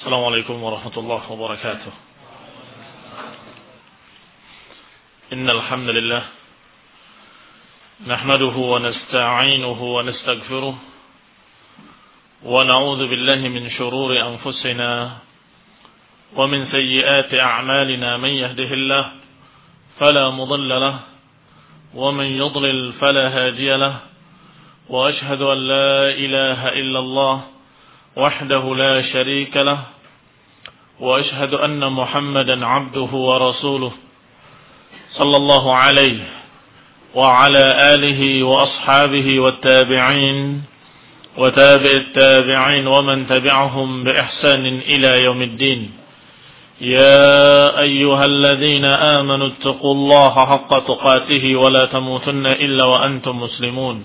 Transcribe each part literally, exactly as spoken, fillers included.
السلام عليكم ورحمة الله وبركاته. إن الحمد لله نحمده ونستعينه ونستغفره ونعوذ بالله من شرور أنفسنا ومن سيئات أعمالنا. من يهده الله فلا مضل له ومن يضلل فلا هادي له، وأشهد أن لا إله إلا الله وحده لا شريك له، وأشهد أن محمدا عبده ورسوله صلى الله عليه وعلى آله وأصحابه والتابعين وتابع التابعين ومن تبعهم بإحسان إلى يوم الدين. يا أيها الذين آمنوا اتقوا الله حق تقاته ولا تموتن إلا وأنتم مسلمون.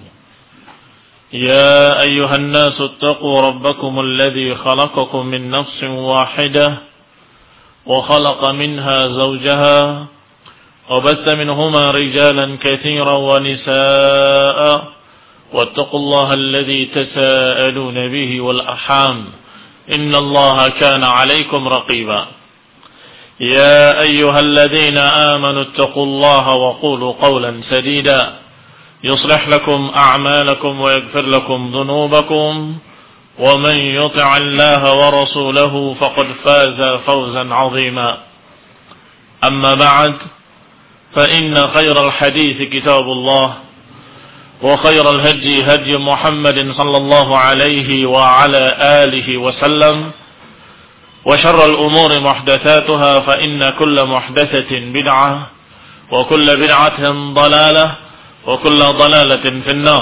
يا أيها الناس اتقوا ربكم الذي خلقكم من نفس واحدة وخلق منها زوجها وبث منهما رجالا كثيرا ونساء واتقوا الله الذي تساءلون به والأرحام إن الله كان عليكم رقيبا. يا أيها الذين آمنوا اتقوا الله وقولوا قولا سديدا يصلح لكم أعمالكم ويغفر لكم ذنوبكم، ومن يطع الله ورسوله فقد فاز فوزا عظيما. أما بعد، فإن خير الحديث كتاب الله، وخير الهدي هدي محمد صلى الله عليه وعلى آله وسلم، وشر الأمور محدثاتها، فإن كل محدثة بدعة وكل بدعة ضلالة وكل ضلالة في النار.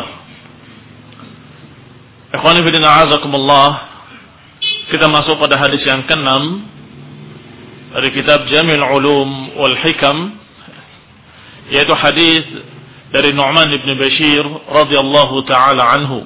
Ikhwani fillah, a'azakumullah. Kita masuk pada hadis yang keenam dari kitab Jami'ul Ulum wal Hikam, yaitu hadis dari Nu'man ibn Bashir radhiyallahu taala anhu.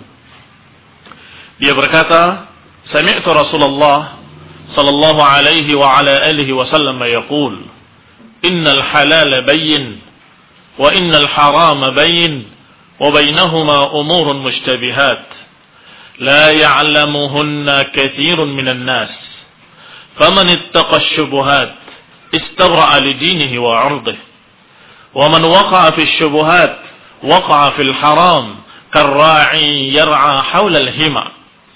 Dia berkata, sami'tu Rasulullah sallallahu alaihi wa ala alihi wasallam yaqul, innal halala bayyin wa innal harama bayyin wa bainahuma umurun mushtabihat la ya'lamuhunna katsirun minan nas faman ittaqa asy-syubuhat istabra'a li dinihi wa 'irdihi wa man waqa'a fi asy-syubuhat waqa'a fil haram karra'i yar'a hawla al-hima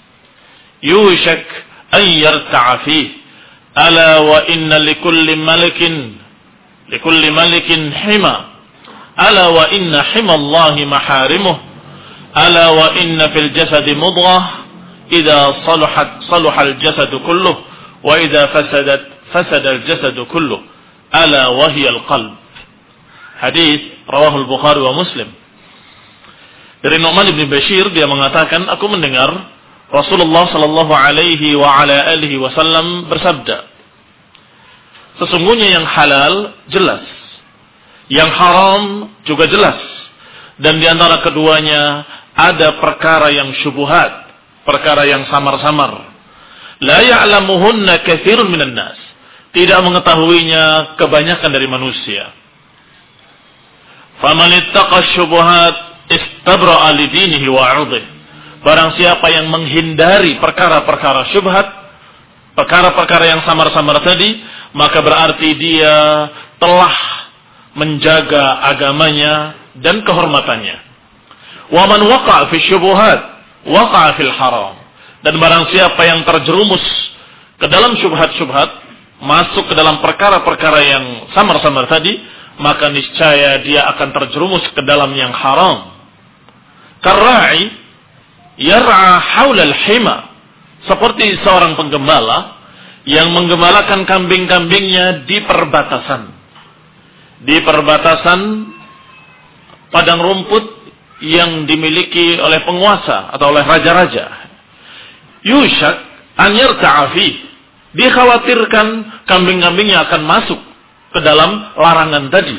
yushak an yarta'a fihi ala wa inna likulli malikin likulli malikin hima ala wa inna himallahi maharimuh ala wa inna fil jasadi mudghah idza salahat salahal jasadu kulluh wa idza fasadat fasada al jasadu kulluh ala wa hiya al qalb. Hadis rawahu al-Bukhari wa Muslim. Dari Nu'man bin Bashir, dia mengatakan, aku mendengar Rasulullah sallallahu alaihi wa ala alihi wasallam bersabda, sesungguhnya yang halal jelas, yang haram juga jelas, dan di antara keduanya ada perkara yang syubhat, perkara yang samar-samar. La ya'lamuhunna katsirun minan nas, tidak mengetahuinya kebanyakan dari manusia. Faman ittaqa syubhat istabra'a li dinihi wa 'irdihi. Barang siapa yang menghindari perkara-perkara syubhat, perkara-perkara yang samar-samar tadi, maka berarti dia telah menjaga agamanya dan kehormatannya. Wa man waqa'a fi syubuhat waqa'a fil haram. Dan barang siapa yang terjerumus ke dalam syubhat-syubhat, masuk ke dalam perkara-perkara yang samar-samar tadi, maka niscaya dia akan terjerumus ke dalam yang haram. Karra'i yar'a haula al-hima, seperti seorang penggembala yang menggembalakan kambing-kambingnya di perbatasan. Di perbatasan padang rumput yang dimiliki oleh penguasa atau oleh raja-raja. Yushak an yarta'a fi, dikhawatirkan kambing-kambingnya akan masuk ke dalam larangan tadi.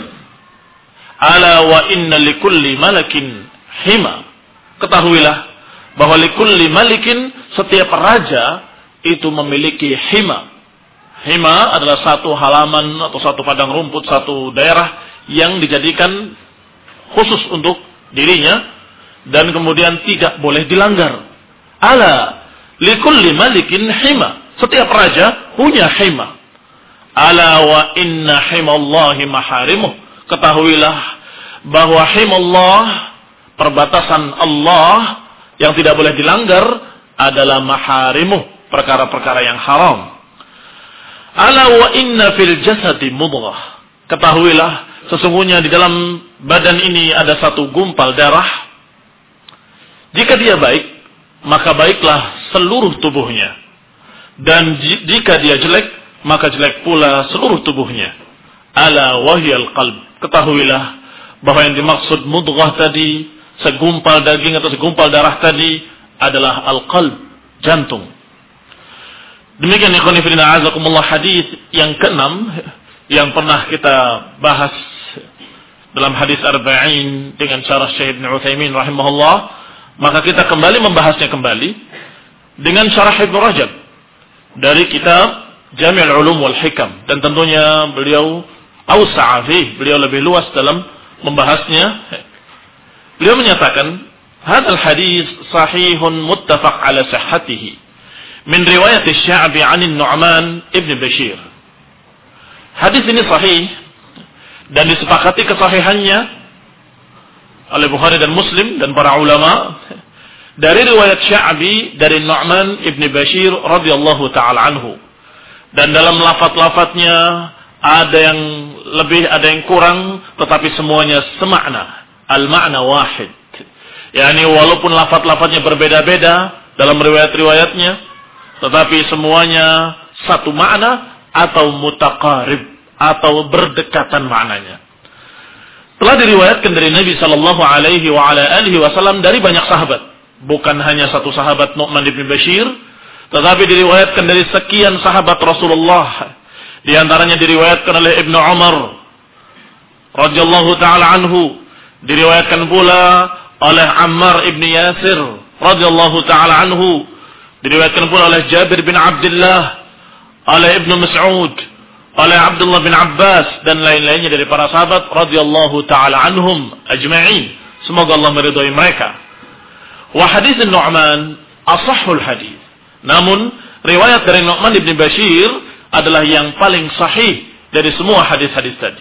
Ala wa inna likulli malakin hima, ketahuilah bahwa likulli malikin, setiap raja itu memiliki hima. Hima adalah satu halaman atau satu padang rumput, satu daerah yang dijadikan khusus untuk dirinya dan kemudian tidak boleh dilanggar. Ala likulli malikin hima, Setiap raja punya hima. Ala wa inna himallahi maharimuh. Ketahuilah bahwa himallah, perbatasan Allah yang tidak boleh dilanggar adalah maharimuh, perkara-perkara yang haram. Ala wa inna fil jasadi mudghah. Ketahuilah sesungguhnya di dalam badan ini ada satu gumpal darah. Jika dia baik, maka baiklah seluruh tubuhnya. Dan jika dia jelek, maka jelek pula seluruh tubuhnya. Ala wahyal qalb. Ketahuilah bahwa yang dimaksud mudghah tadi, segumpal daging atau segumpal darah tadi adalah al-qalb, jantung. Demikian ikhwan fillah azakumullah, hadis yang keenam yang pernah kita bahas dalam hadis arba'in dengan syarah Syekh Ibnu Utsaimin rahimahullah, maka kita kembali membahasnya kembali dengan syarah Ibnu Rajab dari kitab Jami' al-Ulum wal Hikam, dan tentunya beliau awsa'a fi, beliau lebih luas dalam membahasnya. Beliau menyatakan, "Hadzal hadis sahihun muttafaq ala sihhatihi min riwayat Asy-Sya'bi 'an Nu'man ibn Bashir." Hadis ini sahih dan disepakati kesahihannya oleh Bukhari dan Muslim dan para ulama dari riwayat Sya'bi dari Nu'man ibn Bashir radhiyallahu taala anhu. Dan dalam lafaz-lafaznya ada yang lebih, ada yang kurang, tetapi semuanya semakna. Al-ma'na wahid. Yani walaupun lafaz-lafaznya berbeda-beda dalam riwayat-riwayatnya, tetapi semuanya satu makna atau mutaqarib, atau berdekatan maknanya. Telah diriwayatkan dari Nabi sallallahu alaihi wa ala alihi wasallam dari banyak sahabat. Bukan hanya satu sahabat Nu'man ibn Bashir, tetapi diriwayatkan dari sekian sahabat Rasulullah. Di antaranya diriwayatkan oleh Ibnu Umar radhiyallahu taala anhu, diriwayatkan pula oleh Ammar ibn Yasir radhiyallahu taala anhu, diriwayatkan pula oleh Jabir bin Abdullah, oleh Ibnu Mas'ud, oleh Abdullah bin Abbas, dan lain-lainnya dari para sahabat radhiyallahu taala anhum ajma'in. Semoga Allah meridhai mereka. Wa hadis Nu'man ashahhul hadis. Namun riwayat dari Nu'man ibn Bashir adalah yang paling sahih dari semua hadis-hadis tadi.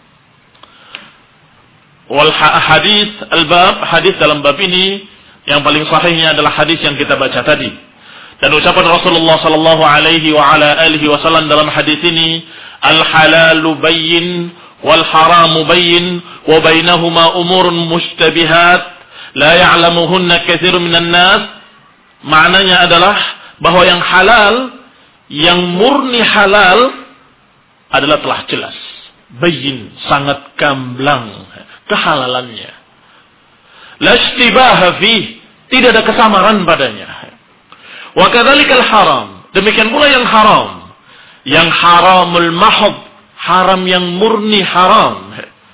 Wal hadis al-bab, hadis dalam bab ini yang paling sahihnya adalah hadis yang kita baca tadi. Dan ucapan Rasulullah sallallahu alaihi wa ala alihi wasallam dalam hadis ini, al-halalu bayyin wal haramu bayyin wa bainahuma umurun mushtabihat la ya'lamuhunna katsirun minan nas. Maknanya adalah bahwa yang halal, yang murni halal adalah telah jelas, bayyin, sangat gamblang kehalalannya. La ishtibaha fi, tidak ada kesamaran padanya. Wa kadzalikal haram, demikian pula yang haram, yang haramul mahd, haram yang murni haram,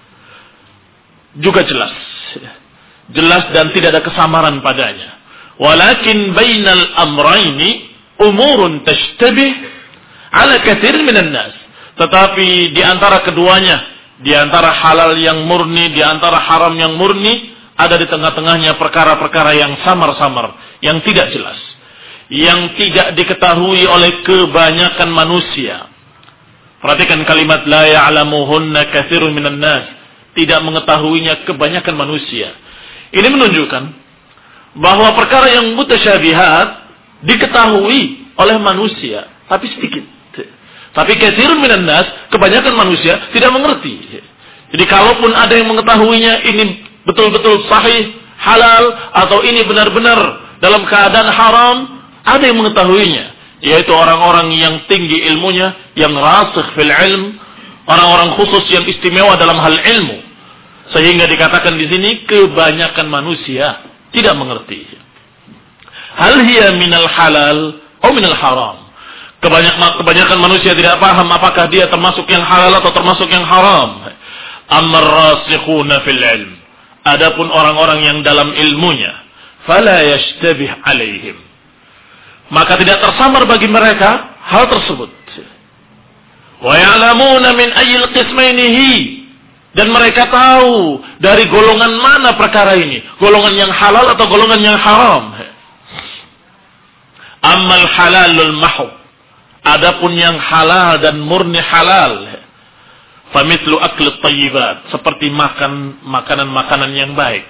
juga jelas. Jelas dan tidak ada kesamaran padanya. Walakin bainal amrayni umurun tashtabih ala katsirin minan nas. Tetapi di antara keduanya, di antara halal yang murni, di antara haram yang murni, ada di tengah-tengahnya perkara-perkara yang samar-samar, yang tidak jelas, yang tidak diketahui oleh kebanyakan manusia. Perhatikan kalimat la ya'lamuhunna katsirun minan nas, tidak mengetahuinya kebanyakan manusia. Ini menunjukkan bahwa perkara yang mutasyabihat diketahui oleh manusia, tapi sedikit. Tapi katsirun minan nas, kebanyakan manusia tidak mengerti. Jadi kalaupun ada yang mengetahuinya, ini betul-betul sahih, halal, atau ini benar-benar dalam keadaan haram, ada yang mengetahuinya, yaitu orang-orang yang tinggi ilmunya, yang rasikh fil ilm, orang-orang khusus yang istimewa dalam hal ilmu. Sehingga dikatakan di sini kebanyakan manusia tidak mengerti. Hal hiya minal halal atau minal haram. Kebanyakan, kebanyakan manusia tidak paham apakah dia termasuk yang halal atau termasuk yang haram. Ammar rasikhuna fil ilm. Adapun orang-orang yang dalam ilmunya, fala yashtabih alaihim, maka tidak tersamar bagi mereka hal tersebut. Wa ya'lamuna min ayyil qismainihi, dan mereka tahu dari golongan mana perkara ini, golongan yang halal atau golongan yang haram. Ammal halalul mahd, Adapun yang halal dan murni halal, famithlu aklit thayyibat, seperti makan makanan-makanan yang baik,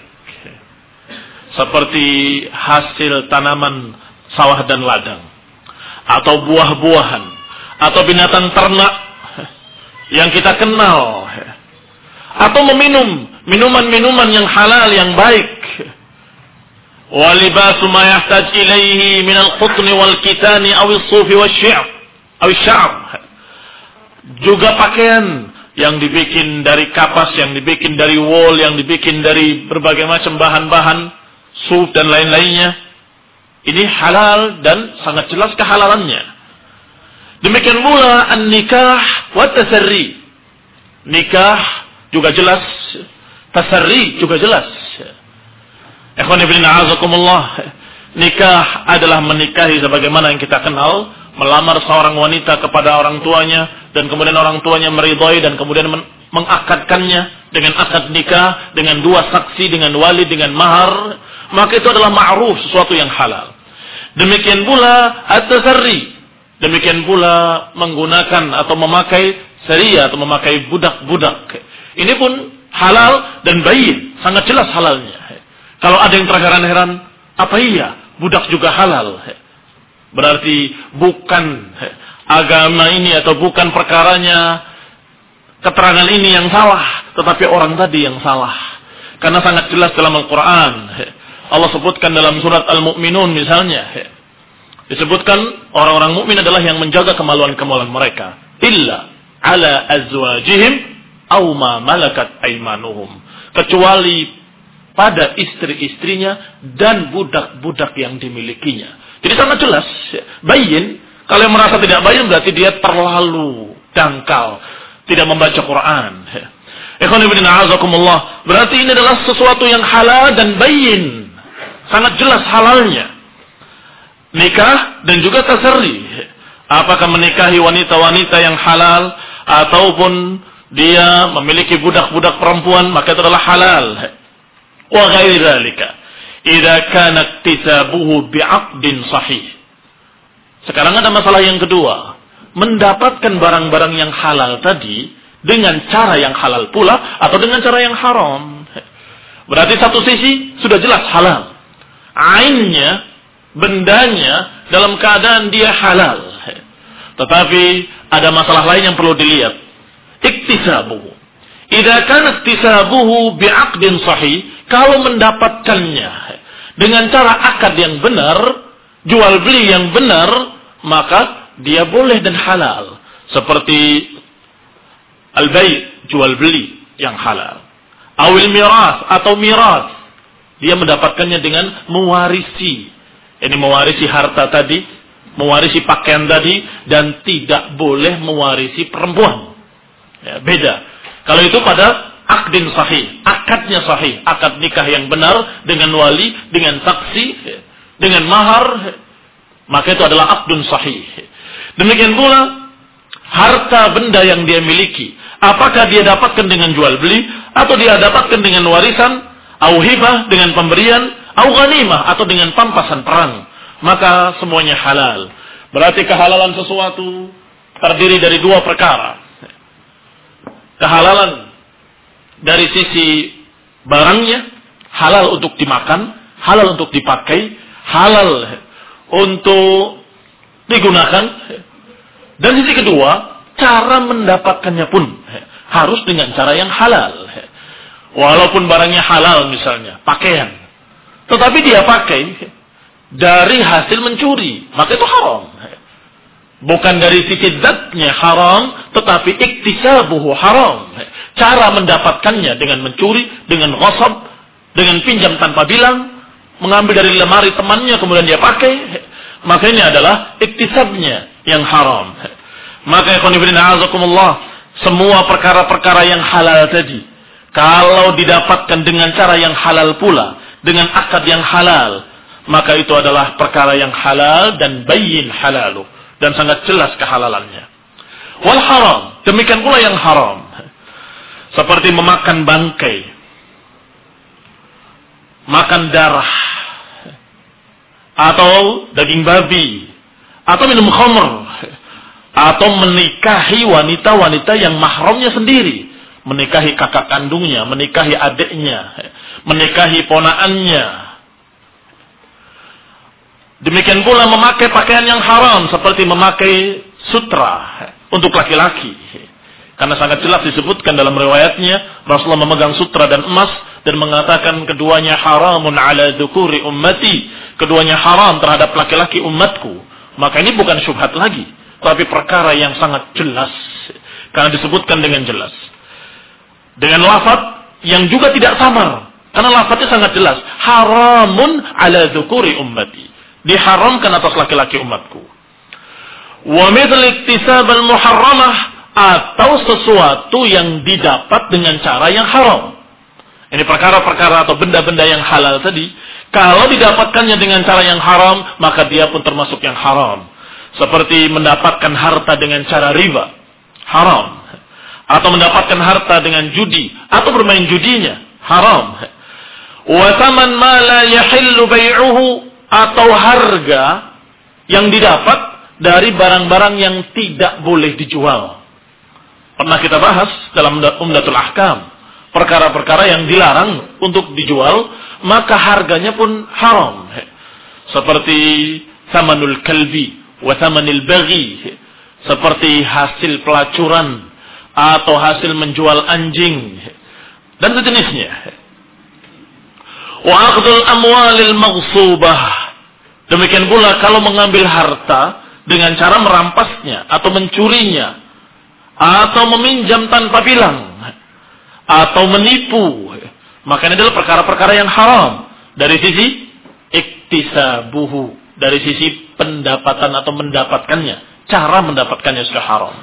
seperti hasil tanaman sawah dan ladang, atau buah-buahan, atau binatang ternak yang kita kenal, atau meminum minuman-minuman yang halal yang baik. Wa libasu ma yahtaj ilaihi min al-qutn wal kitani aw as-suf wash-syi'r aw asy-sya'b. Juga pakaian yang dibikin dari kapas, yang dibikin dari wool, yang dibikin dari berbagai macam bahan-bahan, suf dan lain-lainnya. Ini halal dan sangat jelas kehalalannya. Demikian pula an-nikah wa tasarri. Nikah juga jelas, tasarri juga jelas. Ikhwan fillah a'azakumullah. Nikah adalah menikahi sebagaimana yang kita kenal, melamar seorang wanita kepada orang tuanya, dan kemudian orang tuanya meridhai dan kemudian mengakadkannya dengan akad nikah, dengan dua saksi, dengan wali, dengan mahar, maka itu adalah ma'ruf, sesuatu yang halal. Demikian pula at-tasarri, demikian pula menggunakan atau memakai saria atau memakai budak-budak. Ini pun halal dan bayyin, sangat jelas halalnya. Kalau ada yang terheran-heran, apa iya budak juga halal? Berarti bukan agama ini atau bukan perkaranya keterangan ini yang salah, tetapi orang tadi yang salah. Karena sangat jelas dalam Al-Quran. Allah sebutkan dalam surat Al-Mu'minun misalnya, disebutkan orang-orang mukmin adalah yang menjaga kemaluan-kemaluan mereka. Illa ala azwajihim aw ma malakat aymanuhum. Kecuali pada istri-istrinya dan budak-budak yang dimilikinya. Jadi sangat jelas, bayyin. Kalau yang merasa tidak bayyin berarti dia terlalu dangkal, tidak membaca Quran. Ikhwan fillah a'azakumullah. Berarti ini adalah sesuatu yang halal dan bayyin. Sangat jelas halalnya. Nikah dan juga tasarri. Apakah menikahi wanita-wanita yang halal ataupun dia memiliki budak-budak perempuan, maka itu adalah halal. Wa ghairi dzalika idza kana iktisabuhu bi'aqdin sahih. Sekarang ada masalah yang kedua, mendapatkan barang-barang yang halal tadi dengan cara yang halal pula atau dengan cara yang haram. Berarti satu sisi sudah jelas halal, ainnya, bendanya dalam keadaan dia halal, tetapi ada masalah lain yang perlu dilihat. Iktisabuhu, idza kana iktisabuhu bi'aqdin sahih, kalau mendapatkannya dengan cara akad yang benar, jual beli yang benar, maka dia boleh dan halal. Seperti al-bay', jual beli yang halal. Awil miras, atau miras, dia mendapatkannya dengan mewarisi. Ini mewarisi harta tadi, mewarisi pakaian tadi, dan tidak boleh mewarisi perempuan. Ya, beda. Kalau itu pada akdin sahih, akadnya sahih, akad nikah yang benar dengan wali, dengan saksi, dengan mahar, maka itu adalah akdun sahih. Demikian pula harta benda yang dia miliki, apakah dia dapatkan dengan jual beli atau dia dapatkan dengan warisan, au hibah dengan pemberian, au ghanimah atau dengan pampasan perang, maka semuanya halal. Berarti kehalalan sesuatu terdiri dari dua perkara. Kehalalan dari sisi barangnya, halal untuk dimakan, halal untuk dipakai, halal untuk digunakan. Dan sisi kedua, cara mendapatkannya pun harus dengan cara yang halal. Walaupun barangnya halal misalnya, pakaian, tetapi dia pakai dari hasil mencuri, maka itu haram. Bukan dari sisi zatnya haram, tetapi iktisabuhu haram. Cara mendapatkannya dengan mencuri, dengan ghasab, dengan pinjam tanpa bilang, mengambil dari lemari temannya kemudian dia pakai, maka ini adalah iktisabnya yang haram. Maka ikhwan fillah a'azakumullah, semua perkara-perkara yang halal tadi, kalau didapatkan dengan cara yang halal pula, dengan akad yang halal, maka itu adalah perkara yang halal dan bayyin halalu, dan sangat jelas kehalalannya. Wal haram, demikian pula yang haram, seperti memakan bangkai, makan darah, atau daging babi, atau minum khamr, atau menikahi wanita-wanita yang mahramnya sendiri, menikahi kakak kandungnya, menikahi adiknya, menikahi ponaannya. Demikian pula memakai pakaian yang haram seperti memakai sutra untuk laki-laki. Karena sangat jelas disebutkan dalam riwayatnya Rasulullah memegang sutra dan emas dan mengatakan keduanya haramun ala dzukuri ummati, keduanya haram terhadap laki-laki umatku. Maka ini bukan syubhat lagi, tapi perkara yang sangat jelas karena disebutkan dengan jelas. Dengan lafaz yang juga tidak samar, karena lafaznya sangat jelas, haramun ala dzukuri ummati, diharamkan atas laki-laki umatku. Wa mithlu iktisab al-muharramah, atau sesuatu yang didapat dengan cara yang haram. Ini perkara-perkara atau benda-benda yang halal tadi, kalau didapatkannya dengan cara yang haram, maka dia pun termasuk yang haram. Seperti mendapatkan harta dengan cara riba, haram. Atau mendapatkan harta dengan judi, atau bermain judinya, haram. Wa thaman ma la yahillu bai'uhu, atau harga yang didapat dari barang-barang yang tidak boleh dijual. Pernah kita bahas dalam Umdatul Ahkam, perkara-perkara yang dilarang untuk dijual, maka harganya pun haram. Seperti thamanul kalbi wa thamanil baghi, seperti hasil pelacuran atau hasil menjual anjing dan sejenisnya. Wa akhdhul amwalil maghsubah, demikian pula kalau mengambil harta dengan cara merampasnya atau mencurinya, atau meminjam tanpa bilang, atau menipu, maka ini adalah perkara-perkara yang haram dari sisi iktisabuhu, dari sisi pendapatan atau mendapatkannya, cara mendapatkannya sudah haram.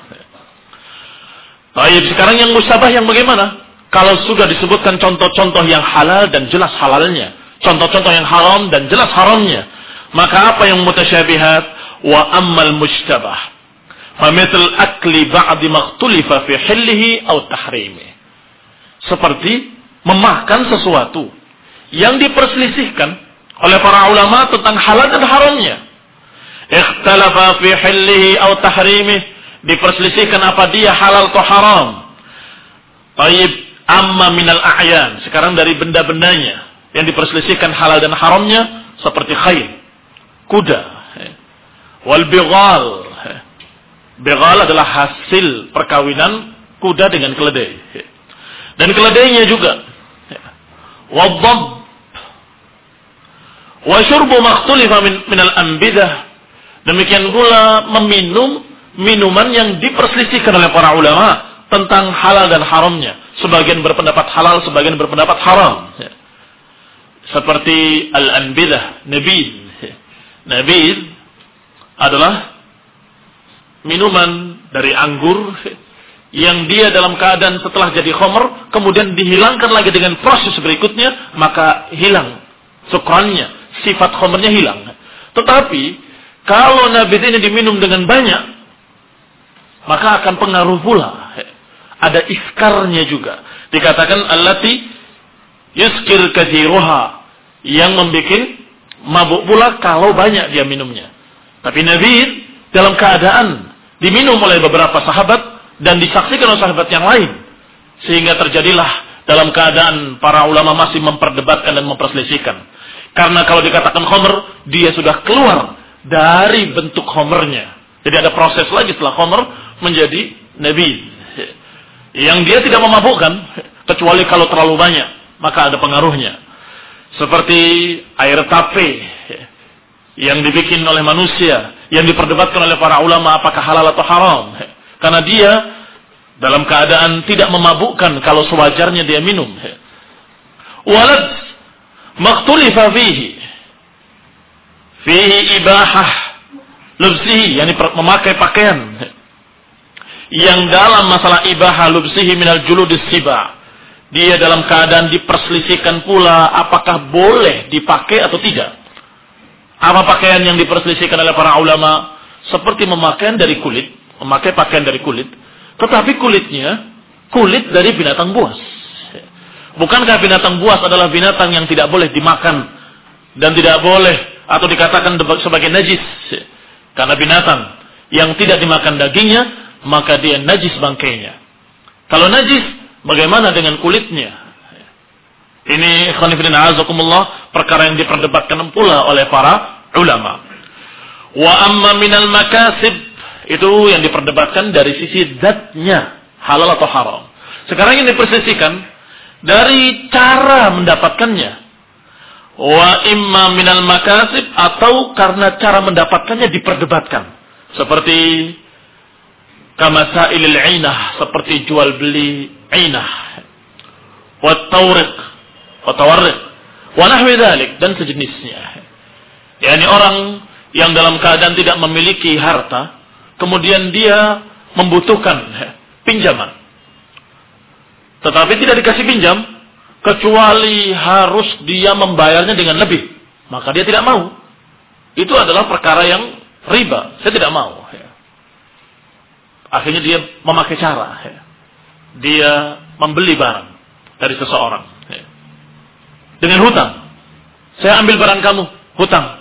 Baik, sekarang yang mustabah yang bagaimana? Kalau sudah disebutkan contoh-contoh yang halal dan jelas halalnya, contoh-contoh yang haram dan jelas haramnya, maka apa yang mutasyabihat? Wa ammal mustabah famithal akli ba'di makhtulifa fi hillihi aw tahrimihi, seperti memakan sesuatu yang diperselisihkan oleh para ulama tentang halal dan haramnya. Ikhtalafa fi hillihi aw tahrimihi, diperselisihkan apa dia halal atau haram. Taib amma minal a'yan, sekarang dari benda-bendanya yang diperselisihkan halal dan haramnya, seperti khayl, kuda, wal bighal. Bighal adalah hasil perkawinan kuda dengan keledai. Dan keledainya juga. Wadhab. Wa syurbu makhtulifa min minal anbidah. Demikian pula meminum minuman yang diperselisihkan oleh para ulama tentang halal dan haramnya. Sebagian berpendapat halal, sebagian berpendapat haram. Seperti al-anbidah, nabidh. Nabidh adalah minuman dari anggur yang dia dalam keadaan setelah jadi khamr kemudian dihilangkan lagi dengan proses berikutnya, maka hilang sukrannya, sifat khamrnya hilang. Tetapi kalau nabidh ini diminum dengan banyak, maka akan pengaruh pula, ada iskarnya juga. Dikatakan allati yuskir kathiruha, yang membuat mabuk pula kalau banyak dia minumnya. Tapi nabidh dalam keadaan diminum oleh beberapa sahabat dan disaksikan oleh sahabat yang lain, sehingga terjadilah dalam keadaan para ulama masih memperdebatkan dan memperselisihkan. Karena kalau dikatakan khamr, dia sudah keluar dari bentuk khamrnya. Jadi ada proses lagi setelah khamr menjadi nabidh, yang dia tidak memabukkan kecuali kalau terlalu banyak, maka ada pengaruhnya. Seperti air tape yang dibikin oleh manusia, yang diperdebatkan oleh para ulama apakah halal atau haram, karena dia dalam keadaan tidak memabukkan kalau sewajarnya dia minum. Walad makhtulifa fihi fihi ibahah lubsihi, yani memakai pakaian yang dalam masalah ibahah lubsihi minal juludis siba, dia dalam keadaan diperselisihkan pula apakah boleh dipakai atau tidak. Apa pakaian yang diperselisihkan oleh para ulama? Seperti memakai dari kulit, memakai pakaian dari kulit, tetapi kulitnya kulit dari binatang buas. Bukankah binatang buas adalah binatang yang tidak boleh dimakan dan tidak boleh atau dikatakan sebagai najis? Karena binatang yang tidak dimakan dagingnya, maka dia najis bangkainya. Kalau najis, bagaimana dengan kulitnya? Ini ikhwan fillah azakumullah, perkara yang diperdebatkan pula oleh para ulama. Wa amma minal makasib, itu yang diperdebatkan dari sisi zatnya, halal atau haram. Sekarang ini dipersisikan dari cara mendapatkannya. Wa imma minal makasib, atau karena cara mendapatkannya diperdebatkan. Seperti kamasailil ainah, seperti jual beli ainah. Wa tawriq, wa tawarriq, wa nahwi dzalik, dan sejenisnya. yakni orang yang dalam keadaan tidak memiliki harta, kemudian dia membutuhkan pinjaman, tetapi tidak dikasih pinjam, kecuali harus dia membayarnya dengan lebih, maka dia tidak mau. Itu adalah perkara yang riba. Saya tidak mau. Akhirnya dia memakai cara, dia membeli barang dari seseorang dengan hutang. Saya ambil barang kamu, hutang.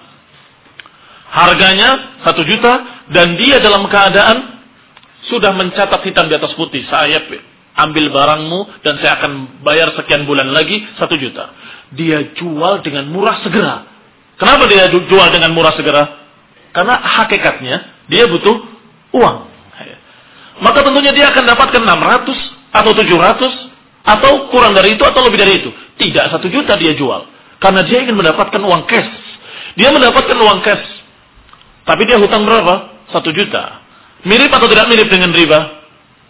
Harganya satu juta, dan dia dalam keadaan sudah mencatat hitam di atas putih. Saya ambil barangmu dan saya akan bayar sekian bulan lagi satu juta. Dia jual dengan murah segera. Kenapa dia jual dengan murah segera? Karena hakikatnya dia butuh uang. Maka tentunya dia akan dapatkan enam ratus atau tujuh ratus atau kurang dari itu atau lebih dari itu. Tidak satu juta dia jual. Karena dia ingin mendapatkan uang cash. Dia mendapatkan uang cash. Tapi dia hutang berapa? Satu juta. Mirip atau tidak mirip dengan riba?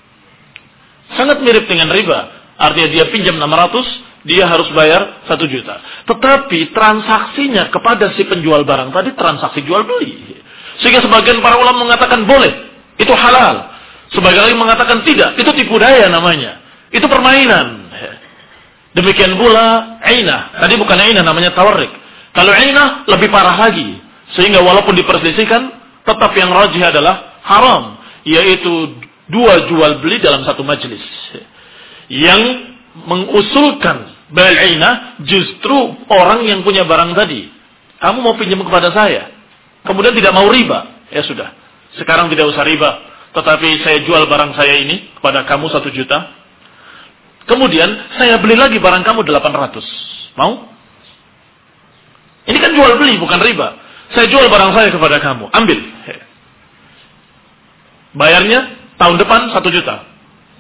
Sangat mirip dengan riba. Artinya dia pinjam enam ratus, dia harus bayar satu juta. Tetapi transaksinya kepada si penjual barang tadi transaksi jual beli. Sehingga sebagian para ulama mengatakan boleh, itu halal. Sebagian lagi mengatakan tidak, itu tipu daya namanya. Itu permainan. Demikian pula ainah. Tadi bukan ainah, namanya tawarrik. Kalau ainah lebih parah lagi. Sehingga walaupun diperselisihkan, tetap yang rajih adalah haram. Yaitu dua jual beli dalam satu majelis. Yang mengusulkan bai'inah justru orang yang punya barang tadi. Kamu mau pinjam kepada saya, kemudian tidak mau riba. Ya sudah, sekarang tidak usah riba, tetapi saya jual barang saya ini kepada kamu satu juta. Kemudian saya beli lagi barang kamu delapan ratus. Mau? Ini kan jual beli, bukan riba. Saya jual barang saya kepada kamu, ambil. Bayarnya tahun depan satu juta.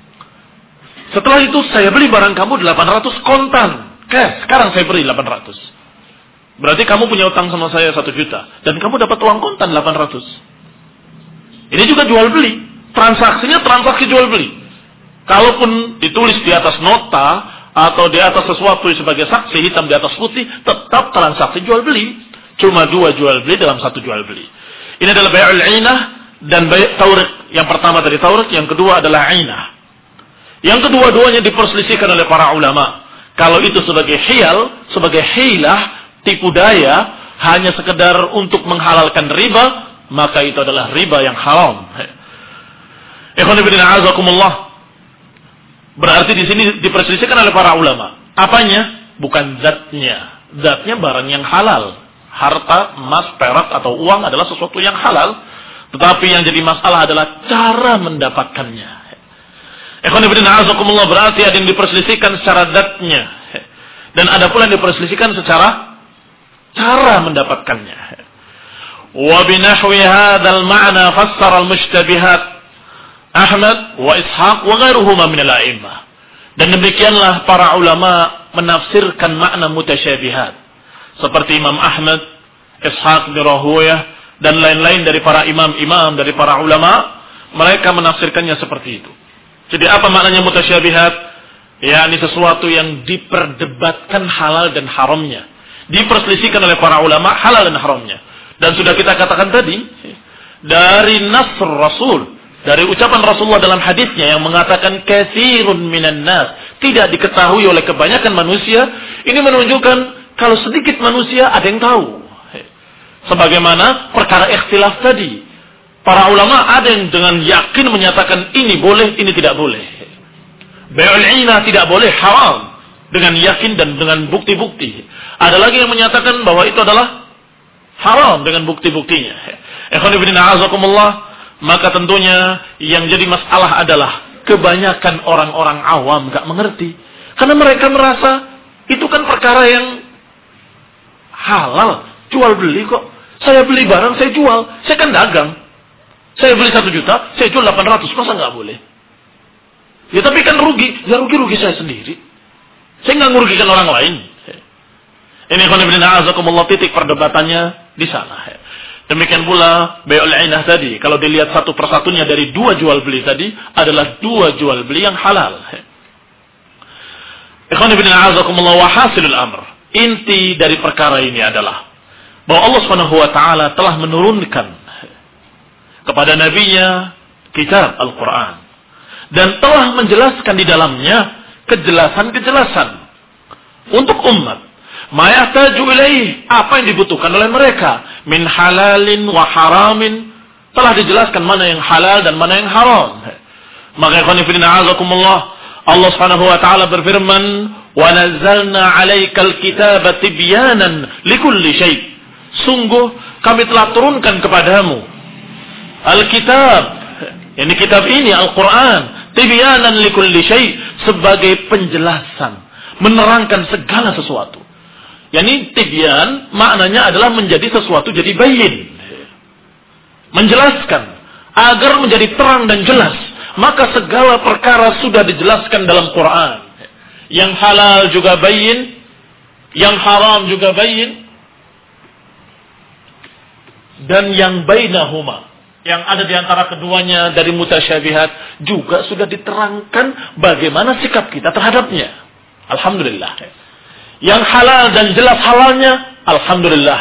Setelah itu saya beli barang kamu delapan ratus kontan. Cash, sekarang saya beri delapan ratus. Berarti kamu punya utang sama saya satu juta. Dan kamu dapat uang kontan delapan ratus. Ini juga jual beli. Transaksinya transaksi jual beli. Kalaupun ditulis di atas nota atau di atas sesuatu sebagai saksi hitam di atas putih, tetap transaksi jual beli. Cuma dua jual beli dalam satu jual beli. Ini adalah bai'ul ainah dan bai' tawriq. Yang pertama tadi tawriq, yang kedua adalah ainah. Yang kedua-duanya diperselisihkan oleh para ulama. Kalau itu sebagai hiyal, sebagai hilah, tipu daya, hanya sekedar untuk menghalalkan riba, maka itu adalah riba yang haram. Ikhwan fillah azakumullah. Berarti di sini diperselisihkan oleh para ulama. Apanya? Bukan zatnya. Zatnya barang yang halal. Harta, emas, perak atau uang adalah sesuatu yang halal. Tetapi yang jadi masalah adalah cara mendapatkannya. Ikhwan fillah azakumullah, berarti ada yang diperselisihkan secara zatnya. Dan ada pula yang diperselisihkan secara cara mendapatkannya. Wa binahwi hadzal ma'na fassara al-mushtabihat Ahmad wa Ishaq wa ghairuhuma min al-a'immah. Dan demikianlah para ulama menafsirkan makna mutasyabihat. Seperti Imam Ahmad, Ishaq bin Rahuyah dan lain-lain dari para imam-imam dari para ulama, mereka menafsirkannya seperti itu. Jadi apa maknanya mutasyabihat? Ya, ini sesuatu yang diperdebatkan halal dan haramnya. Diperselisihkan oleh para ulama halal dan haramnya. Dan sudah kita katakan tadi, dari nas Rasul, dari ucapan Rasulullah dalam hadisnya yang mengatakan katsirun minan nas, tidak diketahui oleh kebanyakan manusia, ini menunjukkan kalau sedikit manusia ada yang tahu. Sebagaimana perkara ikhtilaf tadi. Para ulama ada yang dengan yakin menyatakan ini boleh, ini tidak boleh. Bai'ul ainah tidak boleh, haram. Dengan yakin dan dengan bukti-bukti. Ada lagi yang menyatakan bahwa itu adalah haram dengan bukti-buktinya. Ikhwan fillah azakumullah, maka tentunya yang jadi masalah adalah kebanyakan orang-orang awam gak mengerti. Karena mereka merasa itu kan perkara yang halal, jual beli kok. Saya beli barang, saya jual, saya kan dagang. Saya beli satu juta, saya jual delapan ratus, masa gak boleh? Ya tapi kan rugi, ya rugi-rugi saya sendiri. Saya gak merugikan orang lain. Ini khonibrina'azakumullah, titik perdebatannya di sana. Demikian pula bai'ul ainah tadi. Kalau dilihat satu persatunya dari dua jual beli tadi adalah dua jual beli yang halal. Ikhwan ibn a'azakumullah wa hasilul amr. Inti dari perkara ini adalah bahwa Allah Subhanahu wa taala telah menurunkan kepada nabinya kitab Al-Qur'an dan telah menjelaskan di dalamnya kejelasan-kejelasan untuk umat. Ma yahtaju ilaih, apa yang dibutuhkan oleh mereka min halalin wa haramin, telah dijelaskan mana yang halal dan mana yang haram. Maka ikhwan fillah azakumullah, Allah Subhanahu wa taala berfirman, "Wa nazzalna 'alaikal kitaba tibyanan likulli syai'." Sungguh kami telah turunkan kepadamu Alkitab, ini kitab ini Al-Qur'an, tibyanan likulli syai', sebagai penjelasan, menerangkan segala sesuatu. Yani tibyan maknanya adalah menjadi sesuatu jadi bayin. Menjelaskan agar menjadi terang dan jelas. Maka segala perkara sudah dijelaskan dalam Quran. Yang halal juga bayin, yang haram juga bayin, dan yang bainahuma, yang ada di antara keduanya dari mutasyabihat juga sudah diterangkan bagaimana sikap kita terhadapnya. Alhamdulillah. Yang halal dan jelas halalnya, alhamdulillah.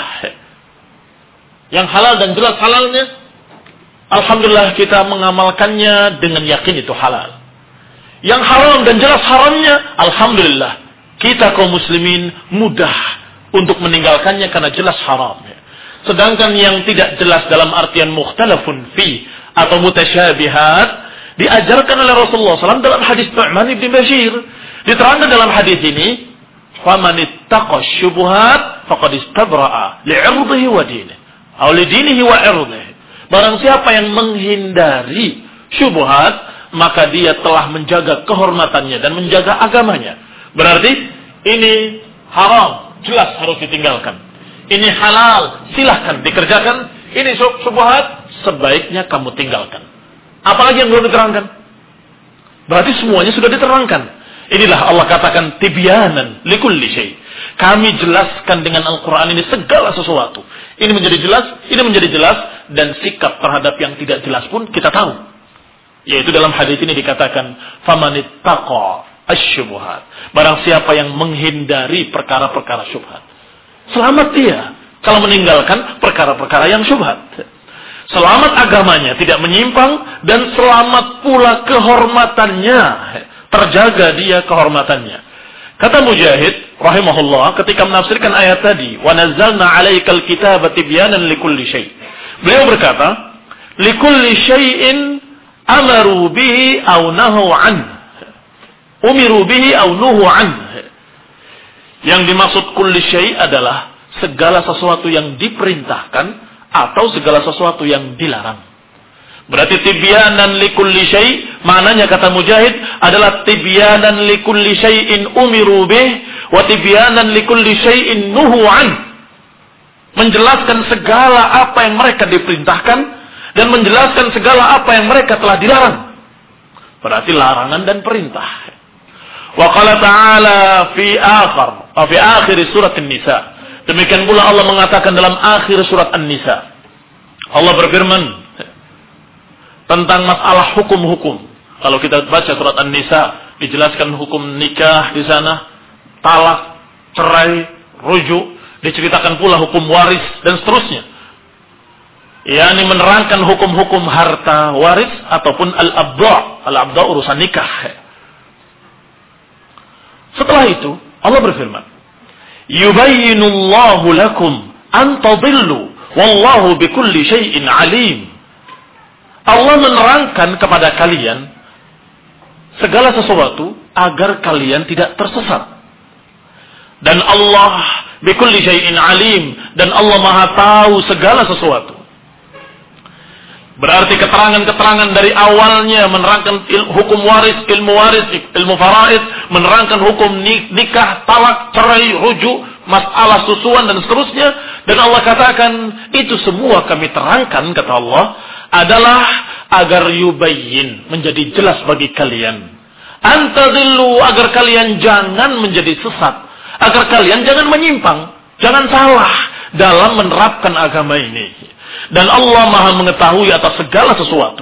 Yang halal dan jelas halalnya, alhamdulillah kita mengamalkannya dengan yakin itu halal. Yang haram dan jelas haramnya, alhamdulillah kita kaum muslimin mudah untuk meninggalkannya karena jelas haram. Sedangkan yang tidak jelas dalam artian mukhtalafun fi atau mutasyabihat diajarkan oleh Rasulullah shallallahu alaihi wasallam dalam hadis Nu'man bin Bashir. Diterangkan dalam hadis ini, faman ittaqa syubuhat faqad istabra'a li'irdihi wa dinihi aw li dinihi wa irdihi. Barang siapa yang menghindari syubhat, maka dia telah menjaga kehormatannya dan menjaga agamanya. Berarti ini haram, jelas harus ditinggalkan. Ini halal, silahkan dikerjakan. Ini syubhat, sebaiknya kamu tinggalkan. Apalagi yang belum diterangkan? Berarti semuanya sudah diterangkan. Inilah Allah katakan tibyanan likulli syai'. Kami jelaskan dengan Al-Quran ini segala sesuatu. Ini menjadi jelas, ini menjadi jelas, dan sikap terhadap yang tidak jelas pun kita tahu. Yaitu dalam hadis ini dikatakan, famanittaqa asy-syubuhat. Barang siapa yang menghindari perkara-perkara syubhat, selamat dia kalau meninggalkan perkara-perkara yang syubhat. Selamat agamanya, tidak menyimpang, dan selamat pula kehormatannya. Terjaga dia kehormatannya. Kata Mujahid rahimahullah ketika menafsirkan ayat tadi, wa nazzalna 'alaikal kitaba tibyanan likulli syai'. Beliau berkata, likulli syai'in amaru bihi aw nahu an. Umiru bihi aw nuhu an. Yang dimaksud kulli syai' adalah segala sesuatu yang diperintahkan atau segala sesuatu yang dilarang. Berarti tibyanan likulli syai', maknanya kata Mujahid adalah tibyanan likulli syai'in umiru bih wa tibyanan likulli syai'in nuhu an. Menjelaskan segala apa yang mereka diperintahkan dan menjelaskan segala apa yang mereka telah dilarang. Berarti larangan dan perintah. Wa qala ta'ala fi akhir, fi akhir surat An-Nisa. Demikian pula Allah mengatakan dalam akhir surat An-Nisa. Allah berfirman tentang masalah hukum-hukum. Kalau kita baca surat An-Nisa, dijelaskan hukum nikah di sana, talak, cerai, rujuk, diceritakan pula hukum waris dan seterusnya. yakni menerangkan hukum-hukum harta waris ataupun al-abda'. Al-abda' urusan nikah. Setelah itu Allah berfirman, yubayyinullahu lakum an tadillu wallahu bikulli syai'in alim. Allah menerangkan kepada kalian segala sesuatu agar kalian tidak tersesat. Dan Allah bikulli syai'in alim, dan Allah Maha tahu segala sesuatu. Berarti keterangan-keterangan dari awalnya menerangkan il, hukum waris, ilmu waris, ilmu faraid, menerangkan hukum nikah, talak, cerai, rujuk, masalah susuan dan seterusnya. Dan Allah katakan itu semua kami terangkan, kata Allah, adalah agar yubayyin, menjadi jelas bagi kalian. Antadillu, agar kalian jangan menjadi sesat, agar kalian jangan menyimpang, jangan salah dalam menerapkan agama ini. Dan Allah Maha mengetahui atas segala sesuatu.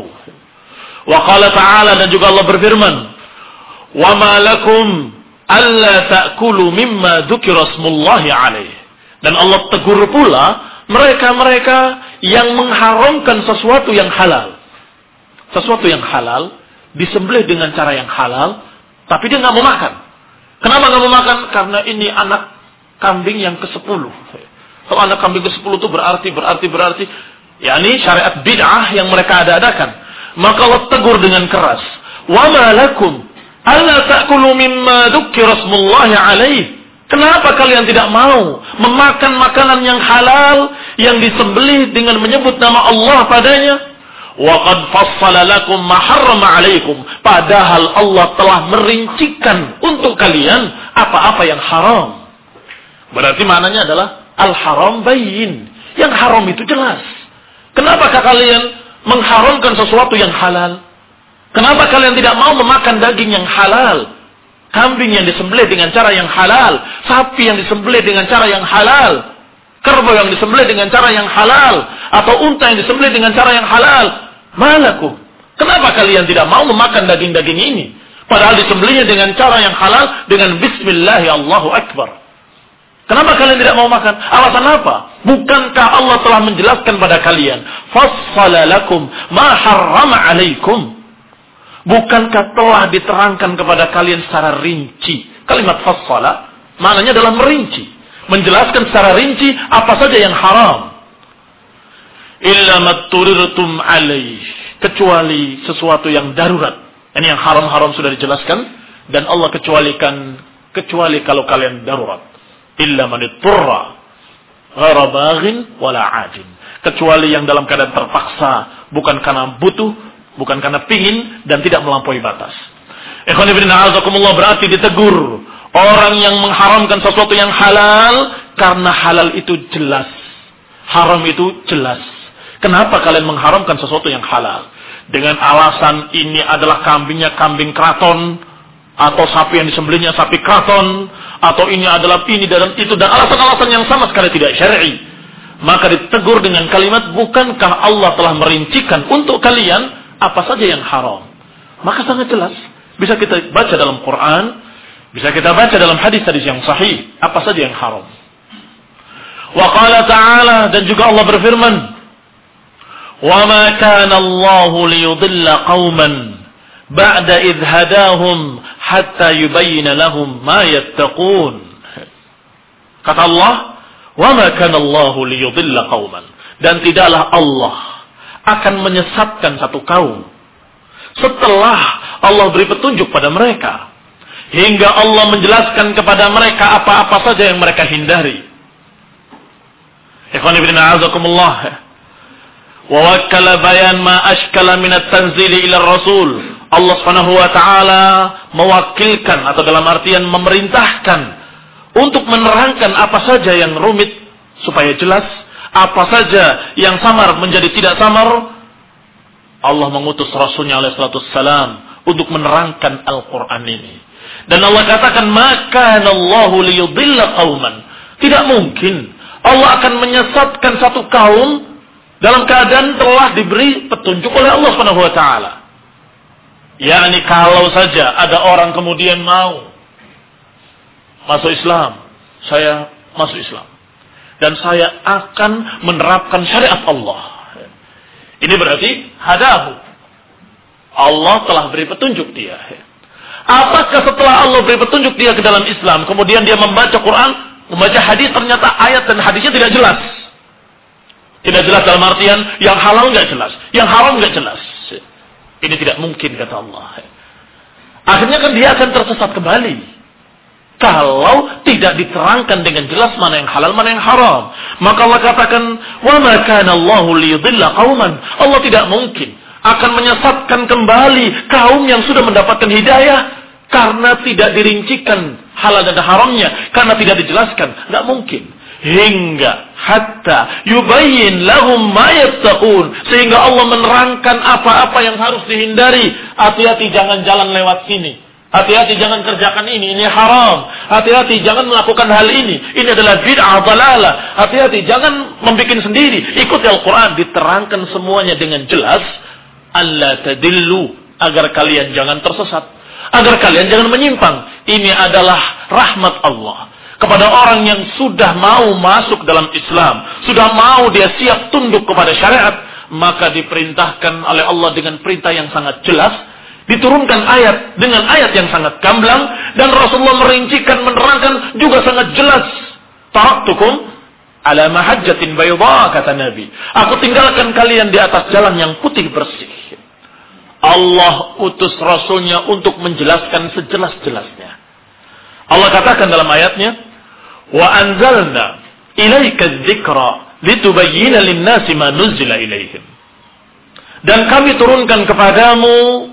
Wa qala ta'ala, dan juga Allah berfirman, "Wa ma lakum alla ta'kulu mimma dzukira smullahi alaih." Dan Allah tegur pula mereka-mereka yang mengharamkan sesuatu yang halal. Sesuatu yang halal disembelih dengan cara yang halal, tapi dia enggak mau makan. Kenapa enggak mau makan? Karena ini anak kambing yang kesepuluh. Kalau anak kambing kesepuluh itu berarti berarti berarti yakni syariat bid'ah yang mereka ada-adakan. Maka Allah tegur dengan keras, "Wa ma lakum alla ta'kulu mimma dzukira smullahi alaih." Kenapa kalian tidak mau memakan makanan yang halal yang disembelih dengan menyebut nama Allah padanya? Wa qad fassala lakum ma harrama alaikum. Padahal Allah telah merincikan untuk kalian apa-apa yang haram. Berarti maknanya adalah al-haram bayyin. Yang haram itu jelas. Kenapakah kalian mengharamkan sesuatu yang halal? Kenapa kalian tidak mau memakan daging yang halal? Kambing yang disembelih dengan cara yang halal, sapi yang disembelih dengan cara yang halal, kerbau yang disembelih dengan cara yang halal, atau unta yang disembelih dengan cara yang halal. Malakum, kenapa kalian tidak mau memakan daging-daging ini? Padahal disembelihnya dengan cara yang halal, dengan bismillahi Allahu Akbar. Kenapa kalian tidak mau makan? Alasan apa? Bukankah Allah telah menjelaskan pada kalian, fassala lakum ma harrama alaikum? Bukankah telah diterangkan kepada kalian secara rinci? Kalimat fassala maknanya adalah merinci, menjelaskan secara rinci apa saja yang haram. Illa matturirtum alaih, kecuali sesuatu yang darurat. Ini yang haram-haram sudah dijelaskan, dan Allah kecualikan kecuali kalau kalian darurat. Illa man itturra ghairu baghin wala 'adin, kecuali yang dalam keadaan terpaksa, bukan karena butuh, bukan karena pingin, dan tidak melampaui batas. Ikhwan fillah, a'azakumullah, berarti ditegur orang yang mengharamkan sesuatu yang halal karena halal itu jelas, haram itu jelas. Kenapa kalian mengharamkan sesuatu yang halal? Dengan alasan ini adalah kambingnya kambing keraton, atau sapi yang disembelihnya sapi keraton, atau ini adalah ini dan itu, dan alasan-alasan yang sama sekali tidak syar'i. Maka ditegur dengan kalimat, bukankah Allah telah merincikan untuk kalian apa saja yang haram? Maka sangat jelas, bisa kita baca dalam Quran, bisa kita baca dalam hadis-hadis yang sahih, apa saja yang haram. Wa qala ta'ala, dan juga Allah berfirman, "Wa ma kana Allahu liyudilla qauman ba'da idh hadahum hatta yubayyana lahum ma yattaqun." Kata Allah, "Wa ma kana Allahu liyudilla qauman." Dan tidaklah Allah akan menyesatkan satu kaum setelah Allah beri petunjuk pada mereka, hingga Allah menjelaskan kepada mereka apa-apa saja yang mereka hindari. Ikhwan ibn a'azakumullah, wa wakkala bayan ma ashkala min at-tanzili ila ar-rasul. Allah Subhanahu wa taala mewakilkan, atau dalam artian memerintahkan, untuk menerangkan apa saja yang rumit supaya jelas, apa saja yang samar menjadi tidak samar. Allah mengutus Rasulnya alaihi salatu wassalam untuk menerangkan Al-Quran ini. Dan Allah katakan, "Maka Allahu liyudilla qauman." Tidak mungkin Allah akan menyesatkan satu kaum dalam keadaan telah diberi petunjuk oleh Allah Subhanahu wa taala. yakni kalau saja ada orang kemudian mau masuk Islam, saya masuk Islam, dan saya akan menerapkan syariat Allah. Ini berarti hadahu, Allah telah beri petunjuk dia. Apakah setelah Allah beri petunjuk dia ke dalam Islam, kemudian dia membaca Quran, membaca hadis, ternyata ayat dan hadisnya tidak jelas? Tidak jelas dalam artian yang halal nggak jelas, yang haram nggak jelas. Ini tidak mungkin, kata Allah. Akhirnya kan dia akan tersesat kembali. kalau tidak diterangkan dengan jelas mana yang halal, mana yang haram. Maka Allah katakan, "Wa ma kana Allahu liyudilla qauman." Allah tidak mungkin akan menyesatkan kembali kaum yang sudah mendapatkan hidayah karena tidak dirincikan halal dan haramnya, karena tidak dijelaskan. Enggak mungkin. Hingga hatta yubayyin lahum ma yattaqun, sehingga Allah menerangkan apa-apa yang harus dihindari. Hati-hati jangan jalan lewat sini. Hati-hati jangan kerjakan ini, ini haram. Hati-hati jangan melakukan hal ini, ini adalah bid'ah dhalalah. Hati-hati jangan membikin sendiri. Ikuti Al-Quran, diterangkan semuanya dengan jelas. Alla tadillu, agar kalian jangan tersesat, agar kalian jangan menyimpang. Ini adalah rahmat Allah kepada orang yang sudah mau masuk dalam Islam, sudah mau dia siap tunduk kepada syariat, maka diperintahkan oleh Allah dengan perintah yang sangat jelas. Diturunkan ayat dengan ayat yang sangat gamblang, dan Rasulullah merincikan, menerangkan juga sangat jelas. Taraktukum ala mahajjatin bayda, kata Nabi. Aku tinggalkan kalian di atas jalan yang putih bersih. Allah utus Rasulnya untuk menjelaskan sejelas-jelasnya. Allah katakan dalam ayatnya, wa anzalna ilaika dzikra litubayyana lin-nasi ma nuzila ilaihim. Dan kami turunkan kepadamu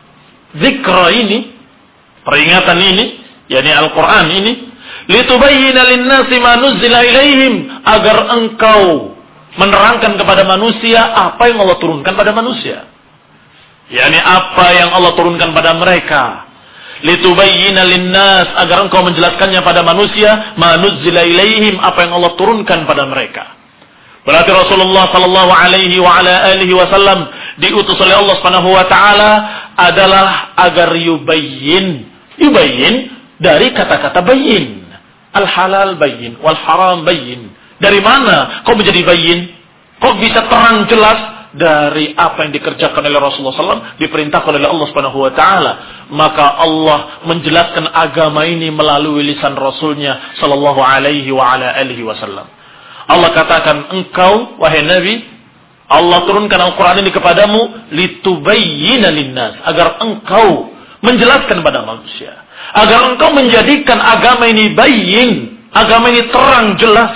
zikra ini, peringatan ini, yakni Al-Quran ini, litubayyina lin-nasi ma nuzila ilaihim, agar engkau menerangkan kepada manusia apa yang Allah turunkan pada manusia, yakni apa yang Allah turunkan pada mereka. Litubayyina lin-nas, agar engkau menjelaskannya pada manusia, ma nuzila ilaihim, apa yang Allah turunkan pada mereka. Berarti Rasulullah sallallahu alaihi wa ala alihi wasallam diutus oleh Allah Subhanahu wa taala adalah agar yubayyin. Yubayyin dari kata-kata bayyin. Al-halal bayyin wal haram bayyin. Dari mana kau menjadi bayyin? Kau bisa terang jelas dari apa yang dikerjakan oleh Rasulullah sallallahu alaihi wasallam, diperintahkan oleh Allah Subhanahu wa taala. Maka Allah menjelaskan agama ini melalui lisan Rasulnya sallallahu alaihi wa ala alihi wasallam. Allah katakan, engkau wahai Nabi, Allah turunkan Al-Quran ini kepadamu litubayyina linnas, agar engkau menjelaskan kepada manusia, agar engkau menjadikan agama ini bayyin, agama ini terang jelas.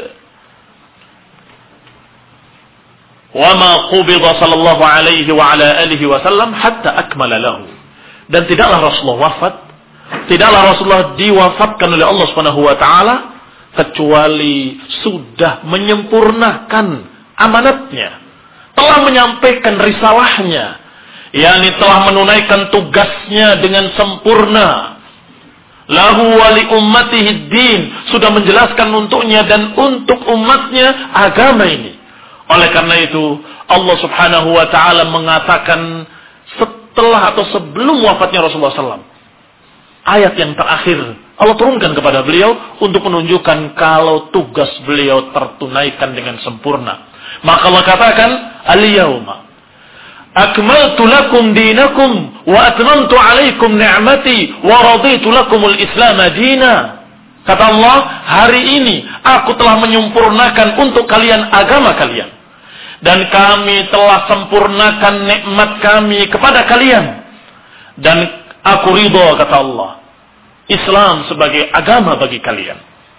Wa ma qubida sallallahu alaihi wa ala alihi wasallam hatta akmala lahu. Dan tidaklah Rasulullah wafat, tidaklah Rasulullah diwafatkan oleh Allah Subhanahu wa taala kecuali sudah menyempurnakan amanatnya, telah menyampaikan risalahnya, yakni telah menunaikan tugasnya dengan sempurna. Lahu wa li ummatihi din, sudah menjelaskan untuknya dan untuk umatnya agama ini. Oleh karena itu Allah Subhanahu wa taala mengatakan setelah atau sebelum wafatnya Rasulullah sallallahu alaihi wasallam, ayat yang terakhir Allah turunkan kepada beliau untuk menunjukkan kalau tugas beliau tertunaikan dengan sempurna. Maka Allah katakan, al-yawma akmaltu lakum dinakum wa atmamtu alaikum ni'mati wa raditu lakumul islam dina. Kata Allah, hari ini aku telah menyempurnakan untuk kalian agama kalian, dan kami telah sempurnakan nikmat kami kepada kalian, dan aku ridha, kata Allah, Islam sebagai agama bagi kalian.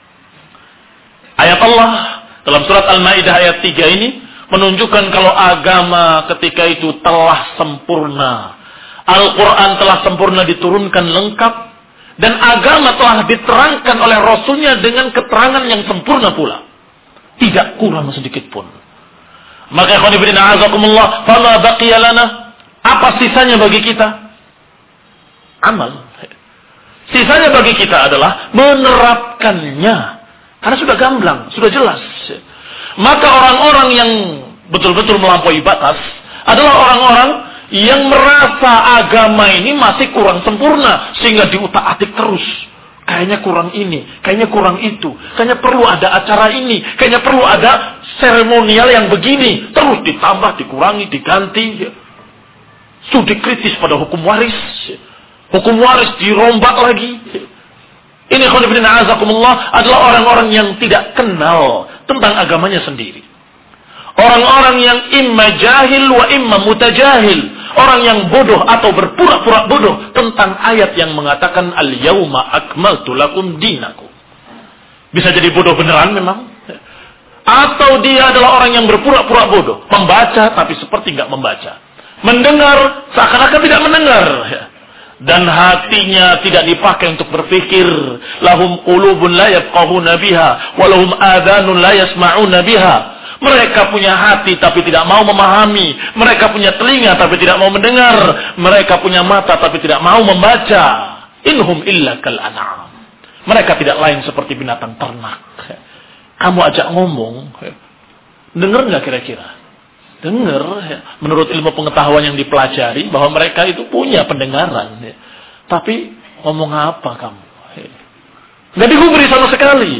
Ayat Allah dalam surat Al-Maidah ayat tiga ini menunjukkan kalau agama ketika itu telah sempurna. Al-Quran telah sempurna diturunkan lengkap, dan agama telah diterangkan oleh Rasulnya dengan keterangan yang sempurna pula, tidak kurang sedikit pun. Maka ikhwan fillah azakumullah, fama baqiya lana, apa sisanya bagi kita? Amal. Sisanya bagi kita adalah menerapkannya. Karena sudah gamblang, sudah jelas. Maka orang-orang yang betul-betul melampaui batas adalah orang-orang yang merasa agama ini masih kurang sempurna, sehingga diutak-atik terus. Kayaknya kurang ini, kayaknya kurang itu, kayaknya perlu ada acara ini, kayaknya perlu ada seremonial yang begini. Terus ditambah, dikurangi, diganti. Studi kritis pada hukum waris. Hukum waris dirombak lagi. Ini khonifidina azakumullah adalah orang-orang yang tidak kenal tentang agamanya sendiri. Orang-orang yang imma jahil wa imma mutajahil. Orang yang bodoh atau berpura-pura bodoh tentang ayat yang mengatakan al-yauma akmaltu lakum dinakum. Bisa jadi bodoh beneran memang. Atau dia adalah orang yang berpura-pura bodoh. Membaca tapi seperti nggak membaca. Mendengar seakan-akan tidak mendengar. Dan hatinya tidak dipakai untuk berpikir. Lahum qulubun la yafqahuna biha. Walahum adhanun la yasma'una biha. Mereka punya hati tapi tidak mau memahami. Mereka punya telinga tapi tidak mau mendengar. Mereka punya mata tapi tidak mau membaca. Inhum illa kal an'am. Mereka tidak lain seperti binatang ternak. Kamu ajak ngomong, dengar nggak kira-kira? Dengar. Menurut ilmu pengetahuan yang dipelajari bahwa mereka itu punya pendengaran. Tapi ngomong apa kamu? Nggak digubri sama sekali.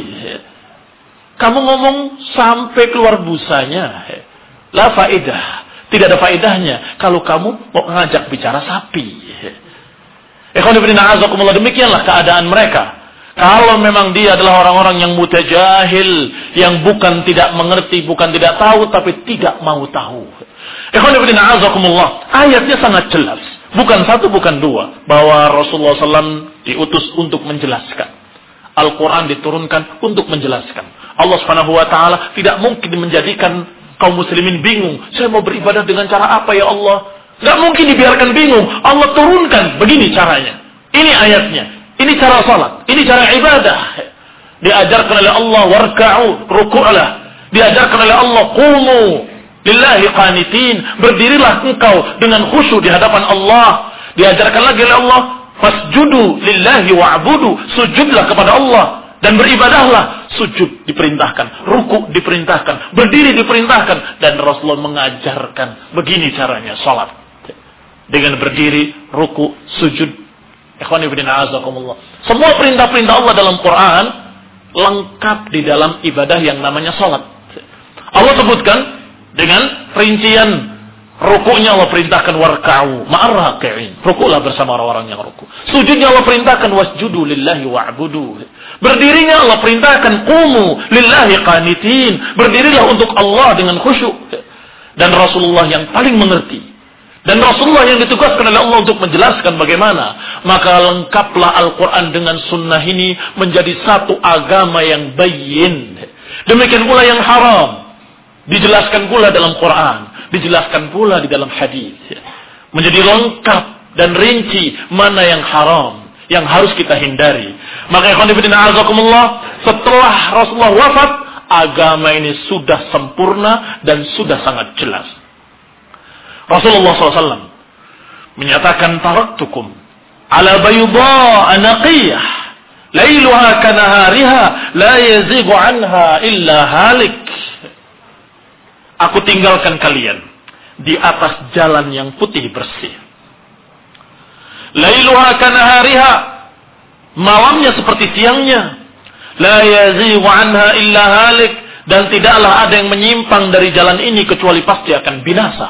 Kamu ngomong sampai keluar busanya. La faedah. Tidak ada faedahnya. Kalau kamu mau ngajak bicara sapi. Ikhwan fillah, azakumullah, demikianlah keadaan mereka. Kalau memang dia adalah orang-orang yang mutajahil, yang bukan tidak mengerti, bukan tidak tahu, tapi tidak mau tahu. Ikhwan fillah, azakumullah, ayatnya sangat jelas. Bukan satu, bukan dua. Bahwa Rasulullah shallallahu alaihi wasallam diutus untuk menjelaskan. Al-Quran diturunkan untuk menjelaskan. Allah subhanahu wa ta'ala tidak mungkin menjadikan kaum muslimin bingung. Saya mau beribadah dengan cara apa ya Allah? Tidak mungkin dibiarkan bingung. Allah turunkan, begini caranya. Ini ayatnya. Ini cara salat. Ini cara ibadah. Diajarkan oleh Allah, warka'u, ruku'lah. Diajarkan oleh Allah, qumu lillahi qanitin. Berdirilah engkau dengan khusyuk di hadapan Allah. Diajarkan lagi oleh Allah, fasjudu lillahi wa'budu. Sujudlah kepada Allah dan beribadahlah. Sujud diperintahkan, ruku diperintahkan, berdiri diperintahkan, dan Rasulullah mengajarkan begini caranya salat. Dengan berdiri, ruku, sujud. Ikhwani fillah, azakumullah. Semua perintah-perintah Allah dalam Quran lengkap di dalam ibadah yang namanya salat. Allah sebutkan dengan rincian. Rukuknya Allah perintahkan warka'u ma'ar raki'in. Rukuklah bersama orang-orang yang ruku. Sujudnya Allah perintahkan wasjudu lillahi wa'budu. Berdirinya Allah perintahkan qumu lillahi qanitin. Berdirilah untuk Allah dengan khusyuk. Dan Rasulullah yang paling mengerti. Dan Rasulullah yang ditugaskan oleh Allah untuk menjelaskan bagaimana. Maka lengkaplah Al-Quran dengan sunnah ini menjadi satu agama yang bayyin. Demikian pula yang haram. Dijelaskan pula dalam Quran. Dijelaskan pula di dalam hadis. Menjadi lengkap dan rinci mana yang haram, yang harus kita hindari. Maka ikhwan fillah, azakumullah, setelah Rasulullah wafat, agama ini sudah sempurna dan sudah sangat jelas. Rasulullah shallallahu alaihi wasallam menyatakan, taraktukum ala bayda naqiyah lailuha kanahariha la yazigu anha illa halik. Aku tinggalkan kalian di atas jalan yang putih bersih. Lailuha kanahariha, malamnya seperti siangnya. La yazighu anha illa halik, dan tidaklah ada yang menyimpang dari jalan ini kecuali pasti akan binasa.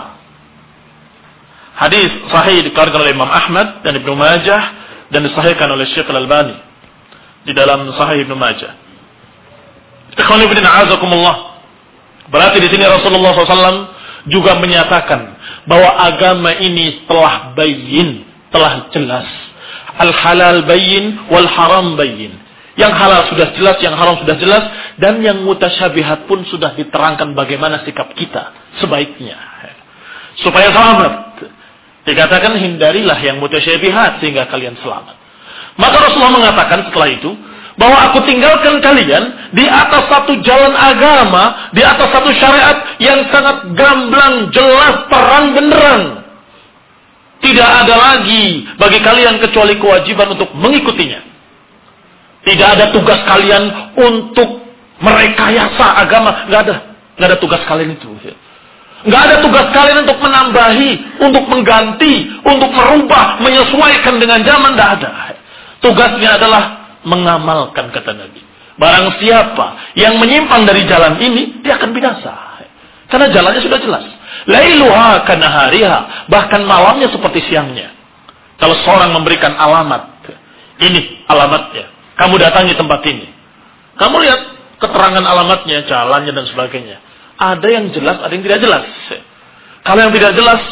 Hadis sahih dikeluarkan oleh Imam Ahmad dan Ibnu Majah dan disahihkan oleh Syekh Al-Albani di dalam Sahih Ibnu Majah. Ikhwani fillah, azakumullah. Berarti di sini Rasulullah shallallahu alaihi wasallam juga menyatakan bahwa agama ini telah bayyin, telah jelas. Al-halal bayyin, wal haram bayyin. Yang halal sudah jelas, yang haram sudah jelas, dan yang mutasyabihat pun sudah diterangkan bagaimana sikap kita sebaiknya. Supaya selamat. Dikatakan hindarilah yang mutasyabihat sehingga kalian selamat. Maka Rasulullah mengatakan setelah itu, bahwa aku tinggalkan kalian di atas satu jalan agama, di atas satu syariat yang sangat gamblang, jelas, terang benderang. Tidak ada lagi bagi kalian kecuali kewajiban untuk mengikutinya. Tidak ada tugas kalian untuk merekayasa agama. Tidak ada. Tidak ada tugas kalian itu. Tidak ada tugas kalian untuk menambahi, untuk mengganti, untuk merubah, menyesuaikan dengan zaman. Tidak ada. Tugasnya adalah mengamalkan, kata Nabi. Barang siapa yang menyimpang dari jalan ini, dia akan binasa. Karena jalannya sudah jelas. Lailuha kanahariha, bahkan malamnya seperti siangnya. Kalau seorang memberikan alamat, ini alamatnya, kamu datangi tempat ini. Kamu lihat keterangan alamatnya, jalannya dan sebagainya. Ada yang jelas, ada yang tidak jelas. Kalau yang tidak jelas,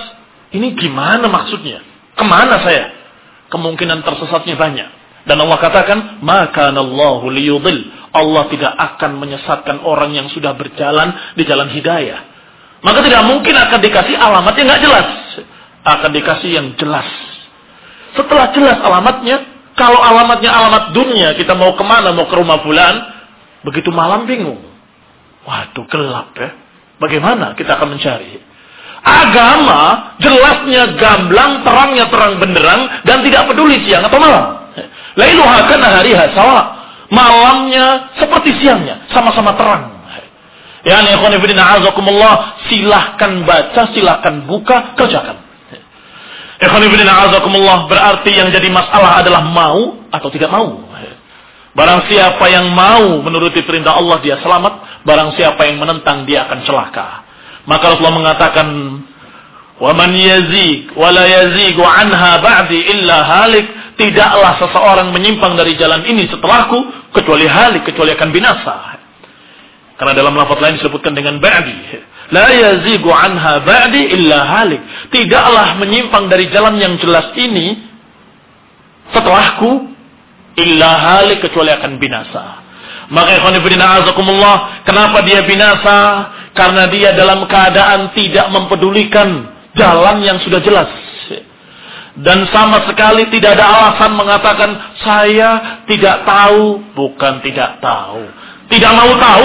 Ini gimana maksudnya? Kemana saya? Kemungkinan tersesatnya banyak. Dan Allah katakan, maka Allahu liyudil. Allah tidak akan menyesatkan orang yang sudah berjalan di jalan hidayah. Maka tidak mungkin akan dikasih alamat yang nggak jelas. Akan dikasih yang jelas. Setelah jelas alamatnya, kalau alamatnya alamat dunia, kita mau kemana, mau ke rumah fulan, begitu malam bingung. Waduh, gelap ya. Bagaimana kita akan mencari? Agama jelasnya gamblang, terangnya terang benderang, dan tidak peduli siang atau malam. Lailuha kana hariha sawa. Malamnya seperti siangnya, sama-sama terang. Ya ikhwan fillah azakumullah, silahkan baca, silahkan buka, kerjakan. Ikhwan fillah azakumullah, berarti yang jadi masalah adalah mau atau tidak mau. Barang siapa yang mau menuruti perintah Allah, dia selamat. Barang siapa yang menentang, dia akan celaka. Maka Rasulullah mengatakan, "Wa man yazig wa la yazigu anha ba'di illa halik." Tidaklah seseorang menyimpang dari jalan ini setelahku kecuali halik, kecuali akan binasa. Karena dalam lafaz lain disebutkan dengan ba'di. La yazigu anha ba'di illa halik. Tidaklah menyimpang dari jalan yang jelas ini setelahku illa halik, kecuali akan binasa. Maka ikhwan fillah azakumullah, kenapa dia binasa? Karena dia dalam keadaan tidak mempedulikan jalan yang sudah jelas. Dan sama sekali tidak ada alasan mengatakan saya tidak tahu. Bukan tidak tahu, tidak mau tahu.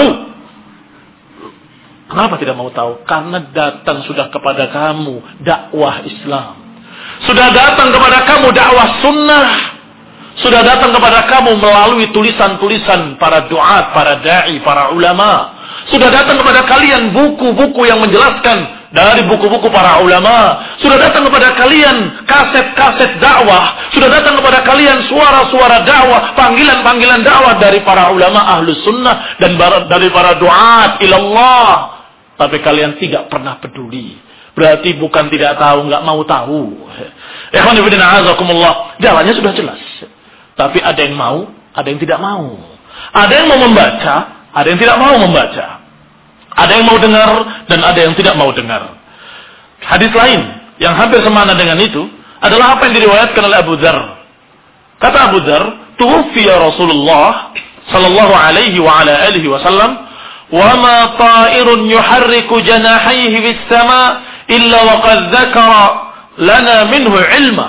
Kenapa tidak mau tahu? Karena datang sudah kepada kamu dakwah Islam, sudah datang kepada kamu dakwah sunnah, sudah datang kepada kamu melalui tulisan-tulisan para duat, para da'i, para ulama. Sudah datang kepada kalian buku-buku yang menjelaskan dari buku-buku para ulama. Sudah datang kepada kalian kaset-kaset dakwah. Sudah datang kepada kalian suara-suara dakwah, panggilan-panggilan dakwah dari para ulama ahlus sunnah dan dari para duat ilallah. Tapi kalian tidak pernah peduli. Berarti bukan tidak tahu, nggak mau tahu. Ikhwan fillah azakumullah, jalannya sudah jelas. Tapi ada yang mau, ada yang tidak mau. Ada yang mau membaca, ada yang tidak mau membaca. Ada yang mau dengar dan ada yang tidak mau dengar. Hadis lain yang hampir semana dengan itu adalah apa yang diriwayatkan oleh Abu Dzar. Kata Abu Dzar, "Tuwfiya Rasulullah sallallahu alaihi wa ala alihi wasallam, wa ma ta'irun yuharriku janahayhi fis sama' illa wa qad dzakara lana minhu ilma."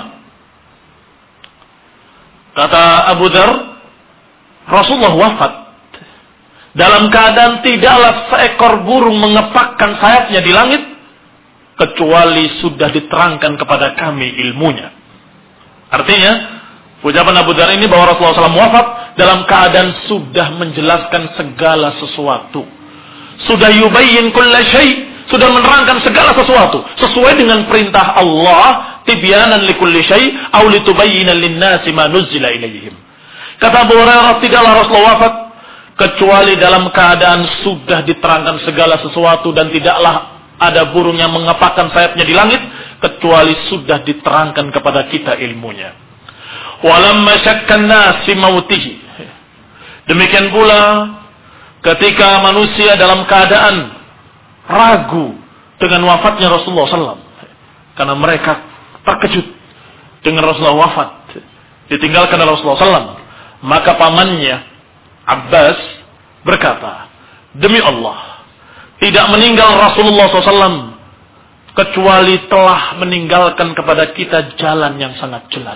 Kata Abu Dzar, Rasulullah wafat dalam keadaan tidaklah seekor burung mengepakkan sayapnya di langit kecuali sudah diterangkan kepada kami ilmunya. Artinya, ucapan Abu Dzar ini bahwa Rasulullah shallallahu alaihi wasallam wafat dalam keadaan sudah menjelaskan segala sesuatu. Sudah yubayyin kulla syai', sudah menerangkan segala sesuatu sesuai dengan perintah Allah, tibyanan likulli syai' aw litubayyana lin-nasi ma nuzzila ilaihim. Kata Abu Hurairah, tidaklah Rasulullah wafat kecuali dalam keadaan sudah diterangkan segala sesuatu dan tidaklah ada burung yang mengepakkan sayapnya di langit kecuali sudah diterangkan kepada kita ilmunya. Walamma syakkan nas fi mautihi. Demikian pula ketika manusia dalam keadaan ragu dengan wafatnya Rasulullah shallallahu alaihi wasallam, karena mereka terkejut dengan Rasulullah wafat, ditinggalkan oleh Rasulullah shallallahu alaihi wasallam, maka pamannya Abbas berkata, demi Allah, tidak meninggal Rasulullah shallallahu alaihi wasallam kecuali telah meninggalkan kepada kita jalan yang sangat jelas.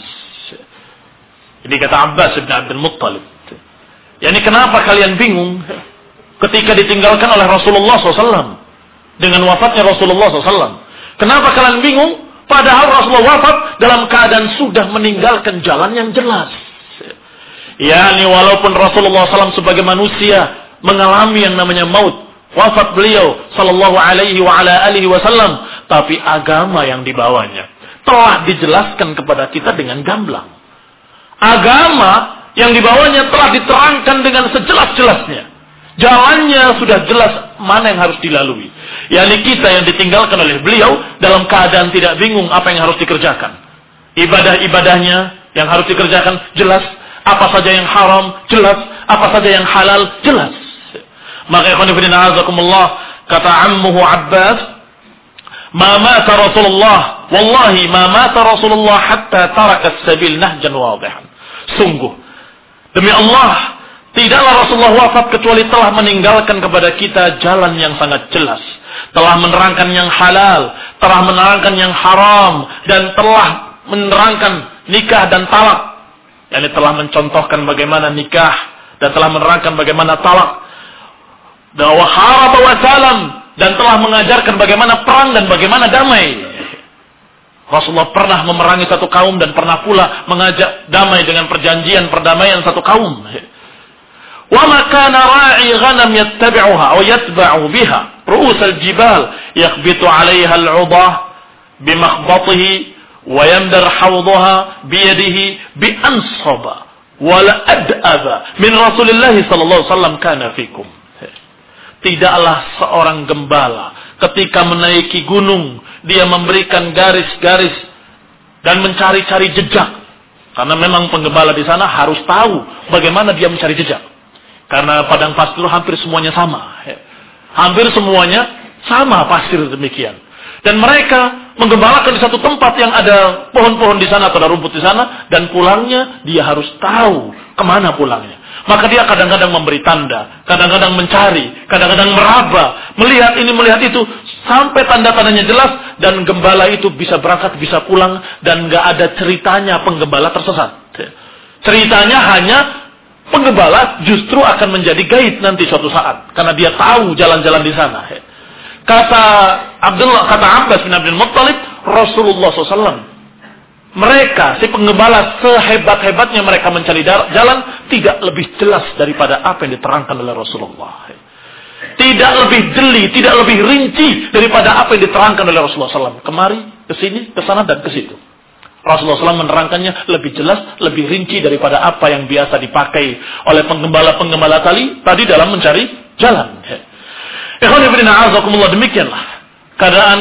Ini kata Abbas bin Abdul Muttalib. Yani kenapa kalian bingung ketika ditinggalkan oleh Rasulullah shallallahu alaihi wasallam dengan wafatnya Rasulullah shallallahu alaihi wasallam? Kenapa kalian bingung padahal Rasulullah wafat dalam keadaan sudah meninggalkan jalan yang jelas? Yani walaupun Rasulullah shallallahu alaihi wasallam sebagai manusia mengalami yang namanya maut, wafat beliau sallallahu alaihi wa ala alihi wasallam, tapi agama yang dibawanya telah dijelaskan kepada kita dengan gamblang. Agama yang dibawanya telah diterangkan dengan sejelas-jelasnya. Jalannya sudah jelas mana yang harus dilalui. Yani kita yang ditinggalkan oleh beliau dalam keadaan tidak bingung apa yang harus dikerjakan. Ibadah-ibadahnya yang harus dikerjakan jelas. Apa saja yang haram, jelas. Apa saja yang halal, jelas. Maka ikhwan fillah azakumullah, kata ammuhu Abbas, ma mata Rasulullah, wallahi ma mata Rasulullah hatta taraka as-sabil nahjan wadihan. Sungguh demi Allah, tidaklah Rasulullah wafat kecuali telah meninggalkan kepada kita jalan yang sangat jelas, telah menerangkan yang halal, telah menerangkan yang haram, dan telah menerangkan nikah dan talak. Yani telah mencontohkan bagaimana nikah dan telah menerangkan bagaimana talak. Dan wa haraba wa salam, dan telah mengajarkan bagaimana perang dan bagaimana damai. Rasulullah pernah memerangi satu kaum dan pernah pula mengajak damai dengan perjanjian perdamaian satu kaum. Wa ma kana ra'i ghanam yattabi'uha aw yatba'u biha ru'us al-jibal yakhbitu 'alayha al-'udah bimakhbatihi wa yamdar hawdaha biyadihi bi ansaba wa la ad'aba min Rasulillah sallallahu alaihi wasallam kana fikum. Tidaklah seorang gembala ketika menaiki gunung dia memberikan garis-garis dan mencari-cari jejak, karena memang penggembala di sana harus tahu bagaimana dia mencari jejak, karena padang pasir hampir semuanya sama, hampir semuanya sama pasir demikian. Dan mereka menggembalakan di satu tempat yang ada pohon-pohon di sana atau ada rumput di sana, dan pulangnya dia harus tahu kemana pulangnya. Maka dia kadang-kadang memberi tanda, kadang-kadang mencari, kadang-kadang meraba, melihat ini, melihat itu, sampai tanda-tandanya jelas, dan gembala itu bisa berangkat, bisa pulang, dan gak ada ceritanya penggembala tersesat. Ceritanya hanya penggembala justru akan menjadi gaib nanti suatu saat, karena dia tahu jalan-jalan di sana. Kata Abdullah, kata Abbas bin Abdul Muttalib, Rasulullah shallallahu alaihi wasallam, mereka, si penggembala, sehebat-hebatnya mereka mencari jalan, tidak lebih jelas daripada apa yang diterangkan oleh Rasulullah. Tidak lebih jeli, tidak lebih rinci daripada apa yang diterangkan oleh Rasulullah shallallahu alaihi wasallam. Kemari, ke sini, ke sana, dan ke situ. Rasulullah shallallahu alaihi wasallam menerangkannya lebih jelas, lebih rinci daripada apa yang biasa dipakai oleh penggembala-penggembala tadi, tadi dalam mencari jalan. Ikhwan fillah, a'azakumullah, demikianlah keadaan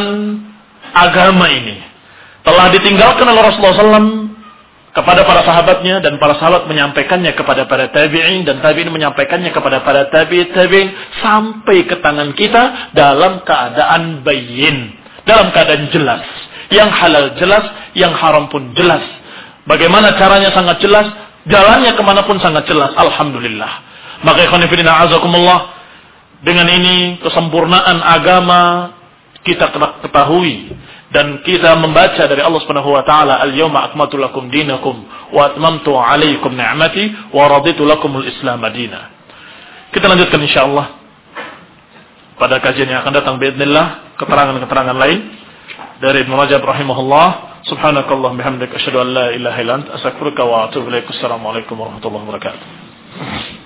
agama ini telah ditinggalkan oleh Rasulullah shallallahu alaihi wasallam kepada para sahabatnya, dan para sahabat menyampaikannya kepada para tabi'in, dan tabi'in menyampaikannya kepada para tabi'in tabi'in sampai ke tangan kita dalam keadaan bayyin, dalam keadaan jelas, yang halal jelas, yang haram pun jelas. Bagaimana caranya sangat jelas, jalannya kemanapun sangat jelas. Alhamdulillah. Maka ikhwan fillah, a'azakumullah, dengan ini kesempurnaan agama kita ketahui, dan kita membaca dari Allah Subhanahu wa taala, al-yauma akmaltu lakum dinakum wa atmamtu 'alaikum ni'mati wa raditu lakumul Islam madina. Kita lanjutkan insyaallah pada kajian yang akan datang باذنillah, keterangan-keterangan lain dari Ibnu Rajab rahimahullah. Subhanakallah bihamdika asyhadu an la ilaha illa anta astaghfiruka wa atubu ilaik. Assalamualaikum warahmatullahi wabarakatuh.